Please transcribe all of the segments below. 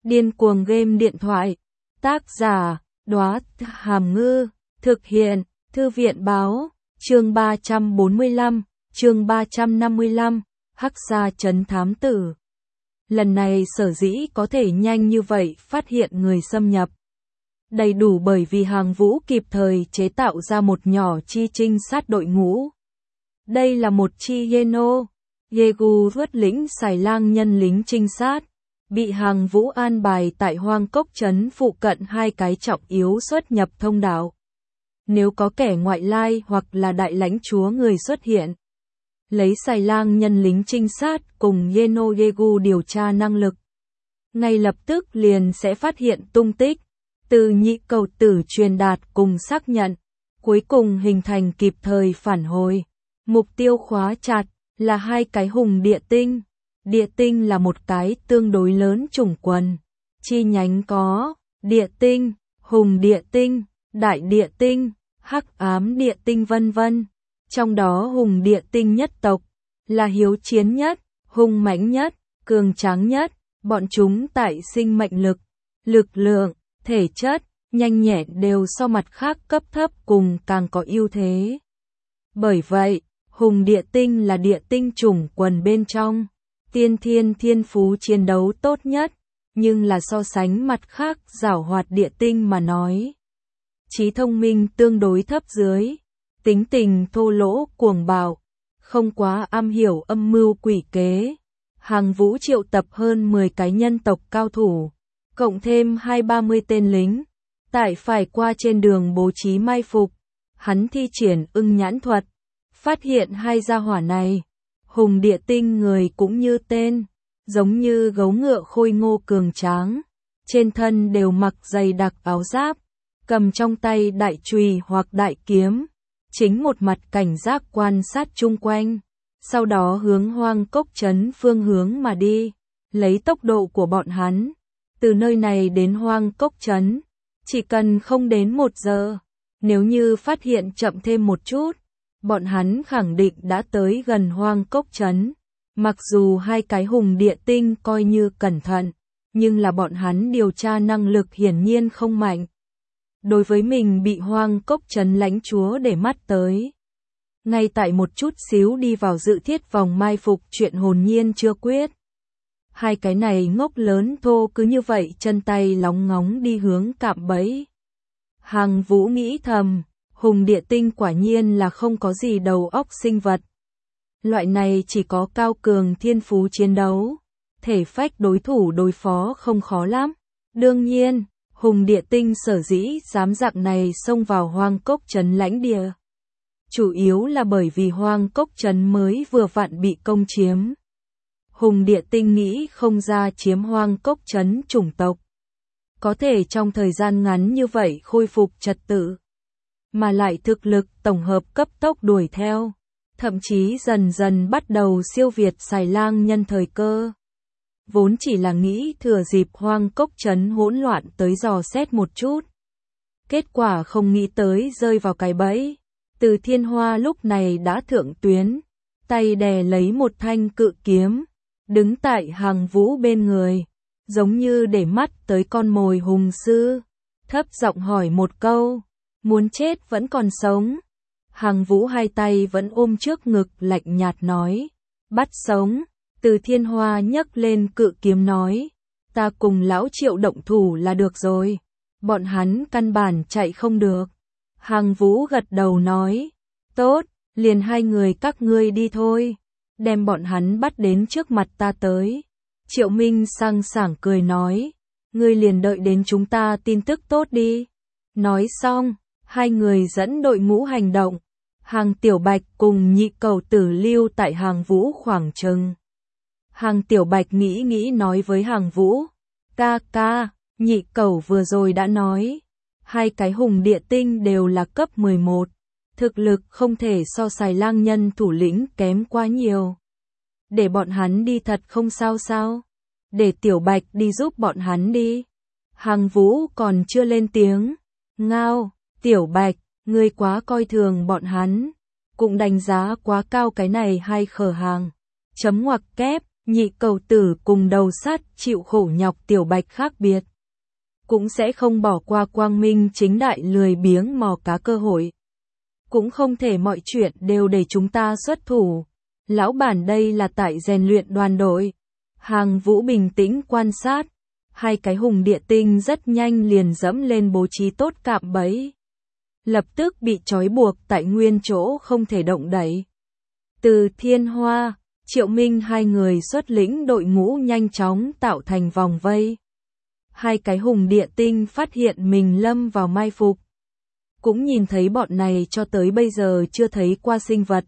Điên cuồng game điện thoại. Tác giả, Đóa Hàm Ngư. Thực hiện, Thư viện báo. Chương 345, chương 355, Hắc Sa Trấn Thám Tử. Lần này sở dĩ có thể nhanh như vậy phát hiện người xâm nhập. Đầy đủ bởi vì Hàng Vũ kịp thời chế tạo ra một nhỏ chi trinh sát đội ngũ. Đây là một chi Yegu vớt lĩnh xài lang nhân lính trinh sát, bị Hàng Vũ an bài tại Hoang Cốc Trấn phụ cận hai cái trọng yếu xuất nhập thông đạo. Nếu có kẻ ngoại lai hoặc là đại lãnh chúa người xuất hiện, lấy xài lang nhân lính trinh sát cùng Yegu điều tra năng lực, ngay lập tức liền sẽ phát hiện tung tích. Từ nhị cầu tử truyền đạt cùng xác nhận, cuối cùng hình thành kịp thời phản hồi. Mục tiêu khóa chặt là hai cái hùng địa tinh. Địa tinh là một cái tương đối lớn chủng quần. Chi nhánh có địa tinh, hùng địa tinh, đại địa tinh, hắc ám địa tinh vân vân. Trong đó hùng địa tinh nhất tộc là hiếu chiến nhất, hung mãnh nhất, cường tráng nhất. Bọn chúng tại sinh mệnh lực, lực lượng, thể chất, nhanh nhẹn đều so mặt khác cấp thấp cùng càng có ưu thế. Bởi vậy, hùng địa tinh là địa tinh chủng quần bên trong, tiên thiên phú chiến đấu tốt nhất, nhưng là so sánh mặt khác giảo hoạt địa tinh mà nói. Trí thông minh tương đối thấp dưới, tính tình thô lỗ cuồng bạo, không quá am hiểu âm mưu quỷ kế. Hàng Vũ triệu tập hơn 10 cái nhân tộc cao thủ, cộng thêm 20-30 tên lính, tại phải qua trên đường bố trí mai phục. Hắn thi triển ưng nhãn thuật, phát hiện hai gia hỏa này. Hùng địa tinh người cũng như tên, giống như gấu ngựa khôi ngô cường tráng, trên thân đều mặc dày đặc áo giáp, cầm trong tay đại chùy hoặc đại kiếm, chính một mặt cảnh giác quan sát chung quanh. Sau đó hướng Hoang Cốc Trấn phương hướng mà đi. Lấy tốc độ của bọn hắn, từ nơi này đến Hoang Cốc Trấn chỉ cần không đến 1 giờ. Nếu như phát hiện chậm thêm một chút, bọn hắn khẳng định đã tới gần Hoang Cốc Trấn. Mặc dù hai cái hùng địa tinh coi như cẩn thận, nhưng là bọn hắn điều tra năng lực hiển nhiên không mạnh. Đối với mình bị Hoang Cốc Trấn lãnh chúa để mắt tới, ngay tại một chút xíu đi vào dự thiết vòng mai phục chuyện hồn nhiên chưa quyết. Hai cái này ngốc lớn thô cứ như vậy chân tay lóng ngóng đi hướng cạm bẫy. Hàng Vũ nghĩ thầm, hùng địa tinh quả nhiên là không có gì đầu óc sinh vật. Loại này chỉ có cao cường thiên phú chiến đấu, thể phách đối thủ đối phó không khó lắm. Đương nhiên, hùng địa tinh sở dĩ dám dạng này xông vào Hoang Cốc Trấn lãnh địa, chủ yếu là bởi vì Hoang Cốc Trấn mới vừa vặn bị công chiếm. Hùng địa tinh nghĩ không ra chiếm Hoang Cốc Trấn chủng tộc có thể trong thời gian ngắn như vậy khôi phục trật tự, mà lại thực lực tổng hợp cấp tốc đuổi theo, thậm chí dần dần bắt đầu siêu việt xài lang nhân thời cơ. Vốn chỉ là nghĩ thừa dịp Hoang Cốc Trấn hỗn loạn tới dò xét một chút. Kết quả không nghĩ tới rơi vào cái bẫy. Từ Thiên Hoa lúc này đã thượng tuyến, tay đè lấy một thanh cự kiếm, đứng tại Hàng Vũ bên người, giống như để mắt tới con mồi hùng sư, thấp giọng hỏi một câu, muốn chết vẫn còn sống. Hàng Vũ hai tay vẫn ôm trước ngực lạnh nhạt nói, bắt sống. Từ Thiên Hoa nhấc lên cự kiếm nói, ta cùng lão Triệu động thủ là được rồi, bọn hắn căn bản chạy không được. Hàng Vũ gật đầu nói, tốt, liền hai người các ngươi đi thôi, đem bọn hắn bắt đến trước mặt ta tới. Triệu Minh sang sảng cười nói, ngươi liền đợi đến chúng ta tin tức tốt đi. Nói xong, hai người dẫn đội ngũ hành động. Hàng Tiểu Bạch cùng nhị cầu tử lưu tại Hàng Vũ khoảng chừng. Hàng Tiểu Bạch nghĩ nói với Hàng Vũ, ca, nhị cầu vừa rồi đã nói, hai cái hùng địa tinh đều là cấp 11, thực lực không thể so xài lang nhân thủ lĩnh kém quá nhiều. Để bọn hắn đi thật không sao sao? Để Tiểu Bạch đi giúp bọn hắn đi. Hàng Vũ còn chưa lên tiếng. Ngao, Tiểu Bạch, ngươi quá coi thường bọn hắn, cũng đánh giá quá cao cái này hai khở hàng. Chấm ngoặc kép, nhị cầu tử cùng đầu sắt chịu khổ nhọc tiểu bạch khác biệt. Cũng sẽ không bỏ qua quang minh chính đại lười biếng mò cá cơ hội. Cũng không thể mọi chuyện đều để chúng ta xuất thủ. Lão bản đây là tại rèn luyện đoàn đội. Hàng Vũ bình tĩnh quan sát. Hai cái hùng địa tinh rất nhanh liền dẫm lên bố trí tốt cạm bẫy. Lập tức bị trói buộc tại nguyên chỗ không thể động đậy. Từ Thiên Hoa, Triệu Minh hai người xuất lĩnh đội ngũ nhanh chóng tạo thành vòng vây. Hai cái hùng địa tinh phát hiện mình lâm vào mai phục. Cũng nhìn thấy bọn này cho tới bây giờ chưa thấy qua sinh vật.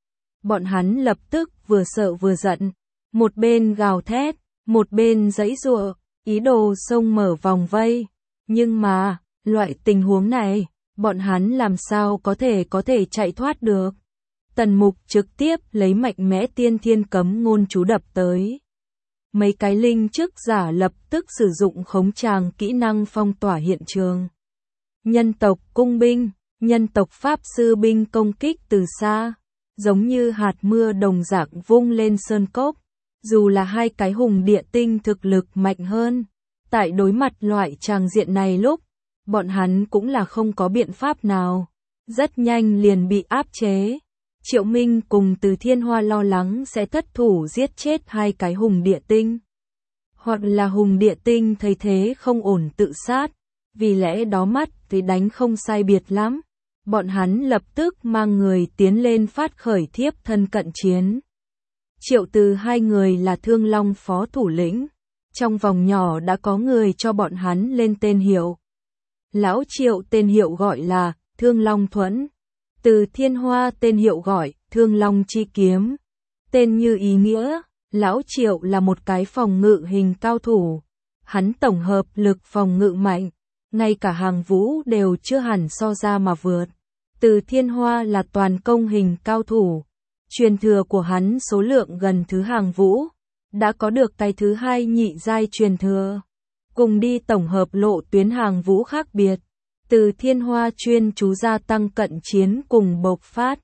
Bọn hắn lập tức vừa sợ vừa giận. Một bên gào thét, một bên giãy giụa, ý đồ xông mở vòng vây. Nhưng mà, loại tình huống này, bọn hắn làm sao có thể chạy thoát được. Tần Mục trực tiếp lấy mạnh mẽ tiên thiên cấm ngôn chú đập tới. Mấy cái linh chức giả lập tức sử dụng khống tràng kỹ năng phong tỏa hiện trường. Nhân tộc cung binh, nhân tộc pháp sư binh công kích từ xa, giống như hạt mưa đồng dạng vung lên sơn cốc. Dù là hai cái hùng địa tinh thực lực mạnh hơn, tại đối mặt loại tràng diện này lúc, bọn hắn cũng là không có biện pháp nào. Rất nhanh liền bị áp chế. Triệu Minh cùng Từ Thiên Hoa lo lắng sẽ thất thủ giết chết hai cái hùng địa tinh. Hoặc là hùng địa tinh thấy thế không ổn tự sát, vì lẽ đó mắt thì đánh không sai biệt lắm. Bọn hắn lập tức mang người tiến lên phát khởi thiếp thân cận chiến. Triệu Từ hai người là Thương Long phó thủ lĩnh. Trong vòng nhỏ đã có người cho bọn hắn lên tên hiệu. Lão Triệu tên hiệu gọi là Thương Long Thuẫn. Từ Thiên Hoa tên hiệu gọi Thương Long Chi Kiếm. Tên như ý nghĩa, Lão Triệu là một cái phòng ngự hình cao thủ. Hắn tổng hợp lực phòng ngự mạnh, ngay cả Hàng Vũ đều chưa hẳn so ra mà vượt. Từ Thiên Hoa là toàn công hình cao thủ. Truyền thừa của hắn số lượng gần thứ Hàng Vũ, đã có được cái thứ hai nhị giai truyền thừa. Cùng đi tổng hợp lộ tuyến Hàng Vũ khác biệt. Từ Thiên Hoa chuyên chú gia tăng cận chiến cùng bộc phát.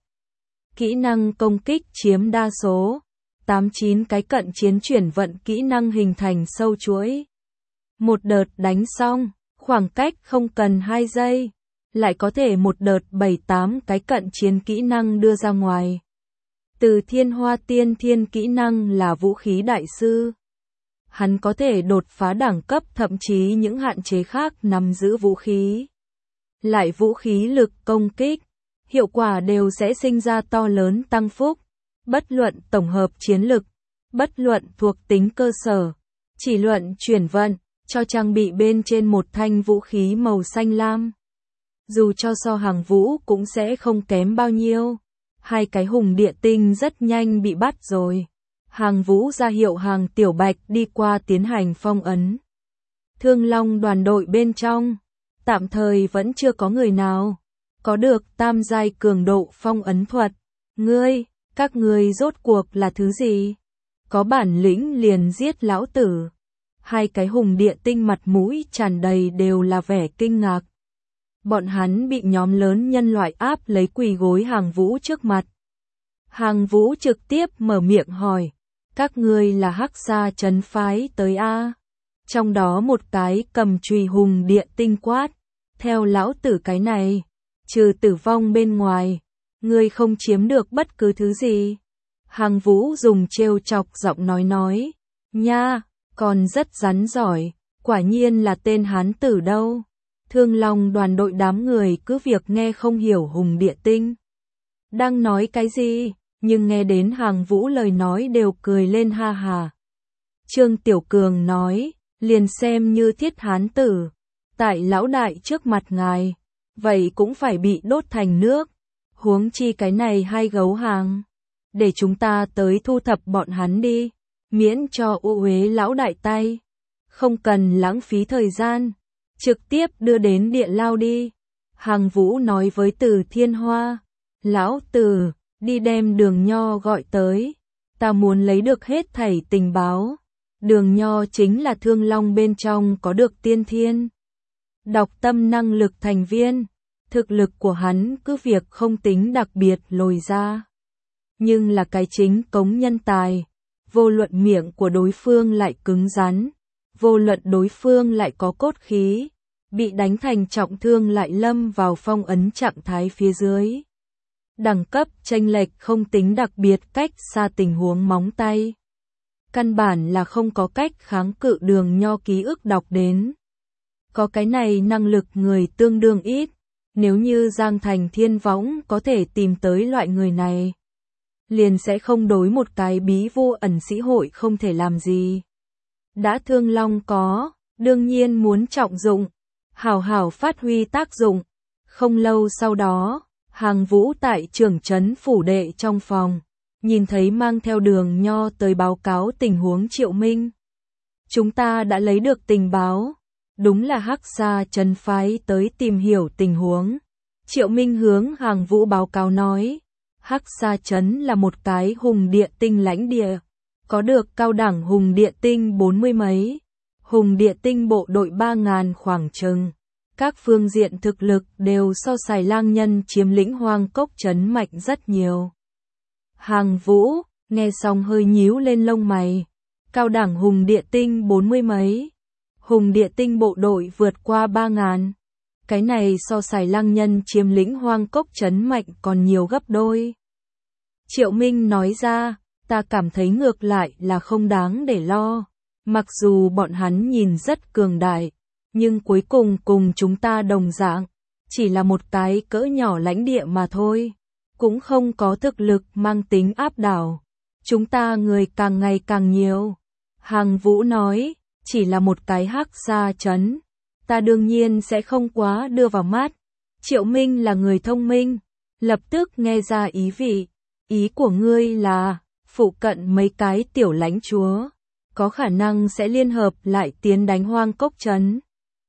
Kỹ năng công kích chiếm đa số. 8-9 cái cận chiến chuyển vận kỹ năng hình thành sâu chuỗi. Một đợt đánh xong, khoảng cách không cần 2 giây. Lại có thể một đợt 7-8 cái cận chiến kỹ năng đưa ra ngoài. Từ Thiên Hoa tiên thiên kỹ năng là vũ khí đại sư. Hắn có thể đột phá đẳng cấp thậm chí những hạn chế khác nắm giữ vũ khí. Lại vũ khí lực công kích, hiệu quả đều sẽ sinh ra to lớn tăng phúc. Bất luận tổng hợp chiến lực, bất luận thuộc tính cơ sở, chỉ luận chuyển vận, cho trang bị bên trên một thanh vũ khí màu xanh lam. Dù cho so Hàng Vũ cũng sẽ không kém bao nhiêu. Hai cái hùng địa tinh rất nhanh bị bắt rồi. Hàng Vũ ra hiệu Hàng Tiểu Bạch đi qua tiến hành phong ấn. Thương Long đoàn đội bên trong, tạm thời vẫn chưa có người nào có được tam giai cường độ phong ấn thuật. Các ngươi rốt cuộc là thứ gì? Có bản lĩnh liền giết lão tử. Hai cái hùng địa tinh mặt mũi tràn đầy đều là vẻ kinh ngạc. Bọn hắn bị nhóm lớn nhân loại áp lấy quỳ gối Hàng Vũ trước mặt. Hàng Vũ trực tiếp mở miệng hỏi, các ngươi là Hắc Sa trấn phái tới a? Trong đó một cái cầm chùy hùng địa tinh quát, theo lão tử cái này, trừ tử vong bên ngoài, ngươi không chiếm được bất cứ thứ gì. Hàng Vũ dùng trêu chọc giọng nói, nha, còn rất rắn giỏi, quả nhiên là tên hán tử đâu. Thương Long đoàn đội đám người cứ việc nghe không hiểu hùng địa tinh đang nói cái gì, nhưng nghe đến Hàng Vũ lời nói đều cười lên ha hà. Trương Tiểu Cường nói, liền xem như thiết hán tử, tại lão đại trước mặt ngài, vậy cũng phải bị đốt thành nước. Huống chi cái này hai gấu hàng, để chúng ta tới thu thập bọn hắn đi, miễn cho u uế lão đại tay. Không cần lãng phí thời gian, trực tiếp đưa đến địa lao đi. Hàng Vũ nói với Từ Thiên Hoa, lão tử, đi đem Đường Nho gọi tới, ta muốn lấy được hết thảy tình báo. Đường Nho chính là Thương Long bên trong có được tiên thiên đọc tâm năng lực thành viên. Thực lực của hắn cứ việc không tính đặc biệt lồi ra, nhưng là cái chính cống nhân tài. vô luận miệng của đối phương lại cứng rắn, vô luận đối phương lại có cốt khí, bị đánh thành trọng thương lại lâm vào phong ấn trạng thái phía dưới. Đẳng cấp chênh lệch không tính đặc biệt cách xa tình huống móng tay. Căn bản là không có cách kháng cự Đường Nho ký ức đọc đến. Có cái này năng lực người tương đương ít, nếu như Giang Thành Thiên Võng có thể tìm tới loại người này, liền sẽ không đối một cái bí vô ẩn sĩ hội không thể làm gì. Đã Thương Long có, đương nhiên muốn trọng dụng, hảo hảo phát huy tác dụng. Không lâu sau đó, Hàng Vũ tại trưởng trấn phủ đệ trong phòng, nhìn thấy mang theo Đường Nho tới báo cáo tình huống Triệu Minh. Chúng ta đã lấy được tình báo, đúng là Hắc Sa Trấn phái tới tìm hiểu tình huống. Triệu Minh hướng Hàng Vũ báo cáo nói, Hắc Sa Trấn là một cái hùng địa tinh lãnh địa, có được cao đẳng hùng địa tinh 40 mấy, hùng địa tinh bộ đội 3.000 khoảng chừng. Các phương diện thực lực đều so Xài Lang Nhân chiếm lĩnh Hoang Cốc Trấn mạnh rất nhiều. Hàng Vũ, nghe xong hơi nhíu lên lông mày. Cao đẳng hùng địa tinh 40 mấy. Hùng địa tinh bộ đội vượt qua 3.000. Cái này so Xài Lang Nhân chiếm lĩnh Hoang Cốc Trấn mạnh còn nhiều gấp đôi. Triệu Minh nói ra, ta cảm thấy ngược lại là không đáng để lo. Mặc dù bọn hắn nhìn rất cường đại, nhưng cuối cùng cùng chúng ta đồng dạng, chỉ là một cái cỡ nhỏ lãnh địa mà thôi, cũng không có thực lực mang tính áp đảo. Chúng ta người càng ngày càng nhiều. Hàng Vũ nói, chỉ là một cái Hắc Sa Trấn, ta đương nhiên sẽ không quá đưa vào mắt. Triệu Minh là người thông minh, lập tức nghe ra ý vị. Ý của ngươi là, phụ cận mấy cái tiểu lãnh chúa, có khả năng sẽ liên hợp lại tiến đánh Hoang Cốc Trấn.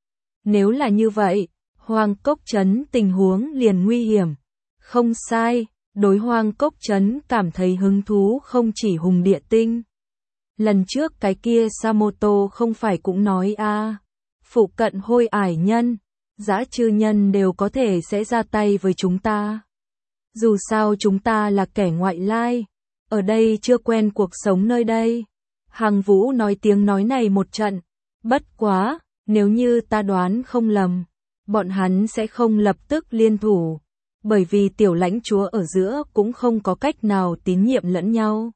Nếu là như vậy, Hoang Cốc Trấn tình huống liền nguy hiểm. Không sai, đối Hoang Cốc Trấn cảm thấy hứng thú không chỉ hùng địa tinh. Lần trước cái kia Samoto không phải cũng nói phụ cận Hôi Ải Nhân, Dã Trư Nhân đều có thể sẽ ra tay với chúng ta. Dù sao chúng ta là kẻ ngoại lai, ở đây chưa quen cuộc sống nơi đây. Hàng Vũ nói tiếng nói này một trận, bất quá, nếu như ta đoán không lầm, bọn hắn sẽ không lập tức liên thủ, bởi vì tiểu lãnh chúa ở giữa cũng không có cách nào tín nhiệm lẫn nhau.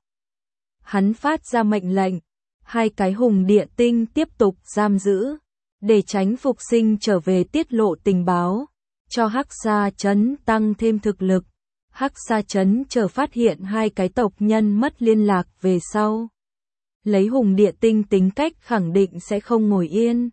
Hắn phát ra mệnh lệnh, hai cái hùng địa tinh tiếp tục giam giữ, để tránh phục sinh trở về tiết lộ tình báo, cho Hắc Sa Trấn tăng thêm thực lực. Hắc Sa Trấn chờ phát hiện hai cái tộc nhân mất liên lạc về sau. Lấy hùng địa tinh tính cách khẳng định sẽ không ngồi yên.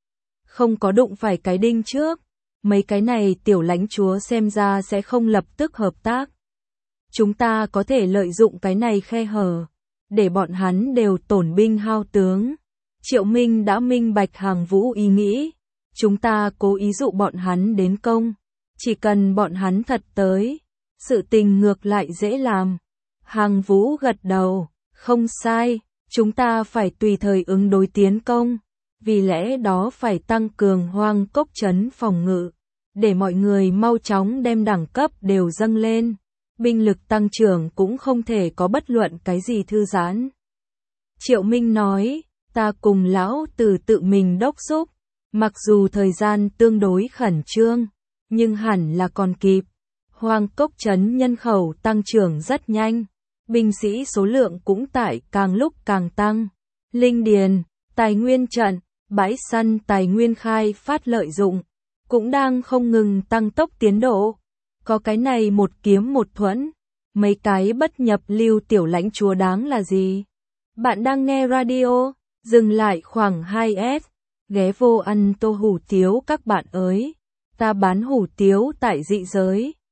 Không có đụng phải cái đinh trước, mấy cái này tiểu lãnh chúa xem ra sẽ không lập tức hợp tác. Chúng ta có thể lợi dụng cái này khe hở, để bọn hắn đều tổn binh hao tướng. Triệu Minh đã minh bạch Hàng Vũ ý nghĩ, chúng ta cố ý dụ bọn hắn đến công, chỉ cần bọn hắn thật tới, sự tình ngược lại dễ làm. Hàng Vũ gật đầu, không sai, chúng ta phải tùy thời ứng đối tiến công, vì lẽ đó phải tăng cường Hoang Cốc Trấn phòng ngự, để mọi người mau chóng đem đẳng cấp đều dâng lên. Binh lực tăng trưởng cũng không thể có bất luận cái gì thư giãn. Triệu Minh nói, ta cùng lão tử tự mình đốc thúc, mặc dù thời gian tương đối khẩn trương, nhưng hẳn là còn kịp. Hoang Cốc Trấn nhân khẩu tăng trưởng rất nhanh, binh sĩ số lượng cũng tại càng lúc càng tăng. Linh điền, tài nguyên trận, bãi săn tài nguyên khai phát lợi dụng, cũng đang không ngừng tăng tốc tiến độ. Có cái này một kiếm một thuẫn, mấy cái bất nhập lưu tiểu lãnh chúa đáng là gì? Bạn đang nghe radio, dừng lại khoảng 2S, ghé vô ăn tô hủ tiếu các bạn ơi. Ta bán hủ tiếu tại dị giới.